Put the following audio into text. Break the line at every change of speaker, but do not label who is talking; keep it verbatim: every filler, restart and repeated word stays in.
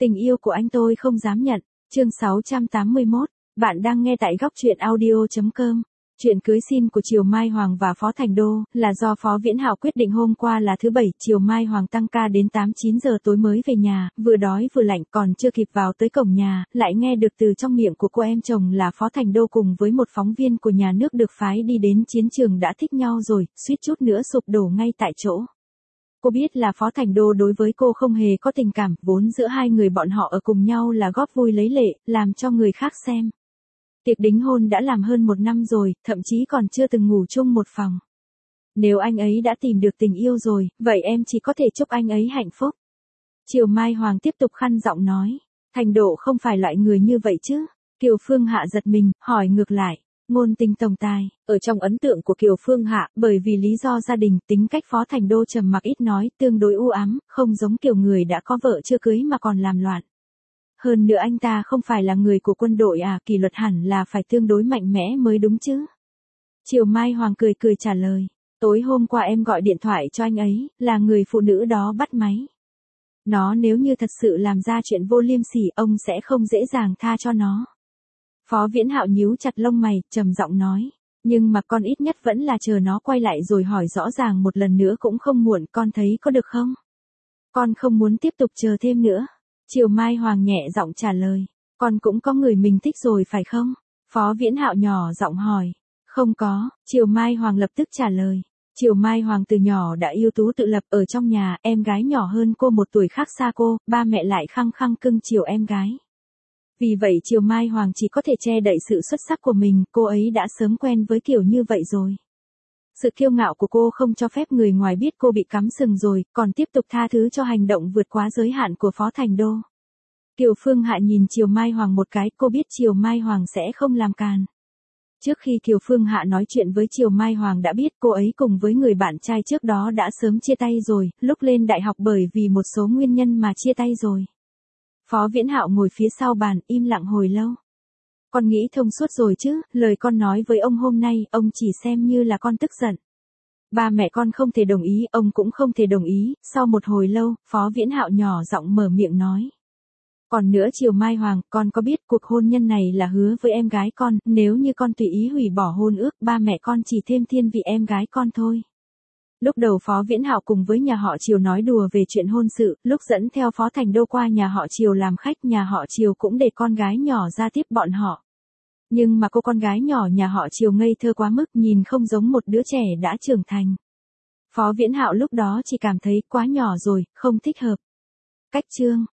Tình yêu của anh tôi không dám nhận. Chương sáu trăm tám mươi mốt. Bạn đang nghe tại góc truyện audio chấm com. Chuyện cưới xin của Triều Mai Hoàng và Phó Thành Đô là do Phó Viễn Hạo quyết định. Hôm qua là thứ bảy, Triều Mai Hoàng tăng ca đến tám chín giờ tối mới về nhà, vừa đói vừa lạnh, còn chưa kịp vào tới cổng nhà, lại nghe được từ trong miệng của cô em chồng là Phó Thành Đô cùng với một phóng viên của nhà nước được phái đi đến chiến trường đã thích nhau rồi, suýt chút nữa sụp đổ ngay tại chỗ. Cô biết là Phó Thành Đô đối với cô không hề có tình cảm, vốn giữa hai người bọn họ ở cùng nhau là góp vui lấy lệ, làm cho người khác xem. Tiệc đính hôn đã làm hơn một năm rồi, thậm chí còn chưa từng ngủ chung một phòng. Nếu anh ấy đã tìm được tình yêu rồi, vậy em chỉ có thể chúc anh ấy hạnh phúc. Triều Mai Hoàng tiếp tục khăn giọng nói. Thành Đô không phải loại người như vậy chứ? Kiều Phương Hạ giật mình, hỏi ngược lại. Ngôn tình tổng tài, ở trong ấn tượng của Kiều Phương Hạ, bởi vì lý do gia đình, tính cách Phó Thành Đô trầm mặc ít nói, tương đối u ám, không giống kiểu người đã có vợ chưa cưới mà còn làm loạn. Hơn nữa anh ta không phải là người của quân đội à, kỷ luật hẳn là phải tương đối mạnh mẽ mới đúng chứ. Triều Mai Hoàng cười cười trả lời, tối hôm qua em gọi điện thoại cho anh ấy, là người phụ nữ đó bắt máy. Nó nếu như thật sự làm ra chuyện vô liêm sỉ, ông sẽ không dễ dàng tha cho nó. Phó Viễn Hạo nhíu chặt lông mày, trầm giọng nói, nhưng mà con ít nhất vẫn là chờ nó quay lại rồi hỏi rõ ràng một lần nữa cũng không muộn, con thấy có được không? Con không muốn tiếp tục chờ thêm nữa. Triều Mai Hoàng nhẹ giọng trả lời, con cũng có người mình thích rồi phải không? Phó Viễn Hạo nhỏ giọng hỏi, không có, Triều Mai Hoàng lập tức trả lời. Triều Mai Hoàng từ nhỏ đã ưu tú tự lập, ở trong nhà, em gái nhỏ hơn cô một tuổi khác xa cô, ba mẹ lại khăng khăng cưng chiều em gái. Vì vậy Triều Mai Hoàng chỉ có thể che đậy sự xuất sắc của mình, cô ấy đã sớm quen với kiểu như vậy rồi. Sự kiêu ngạo của cô không cho phép người ngoài biết cô bị cắm sừng rồi, còn tiếp tục tha thứ cho hành động vượt quá giới hạn của Phó Thành Đô. Kiều Phương Hạ nhìn Triều Mai Hoàng một cái, cô biết Triều Mai Hoàng sẽ không làm càn. Trước khi Kiều Phương Hạ nói chuyện với Triều Mai Hoàng đã biết cô ấy cùng với người bạn trai trước đó đã sớm chia tay rồi, lúc lên đại học bởi vì một số nguyên nhân mà chia tay rồi. Phó Viễn Hạo ngồi phía sau bàn, im lặng hồi lâu. Con nghĩ thông suốt rồi chứ, lời con nói với ông hôm nay, ông chỉ xem như là con tức giận. Ba mẹ con không thể đồng ý, ông cũng không thể đồng ý, sau một hồi lâu, Phó Viễn Hạo nhỏ giọng mở miệng nói. Còn nữa Triều Mai Hoàng, con có biết cuộc hôn nhân này là hứa với em gái con, nếu như con tùy ý hủy bỏ hôn ước, ba mẹ con chỉ thêm thiên vị em gái con thôi. Lúc đầu Phó Viễn Hạo cùng với nhà họ Triều nói đùa về chuyện hôn sự, lúc dẫn theo Phó Thành Đô qua nhà họ Triều làm khách, nhà họ Triều cũng để con gái nhỏ ra tiếp bọn họ. Nhưng mà cô con gái nhỏ nhà họ Triều ngây thơ quá mức, nhìn không giống một đứa trẻ đã trưởng thành. Phó Viễn Hạo lúc đó chỉ cảm thấy quá nhỏ rồi, không thích hợp. Cách chương.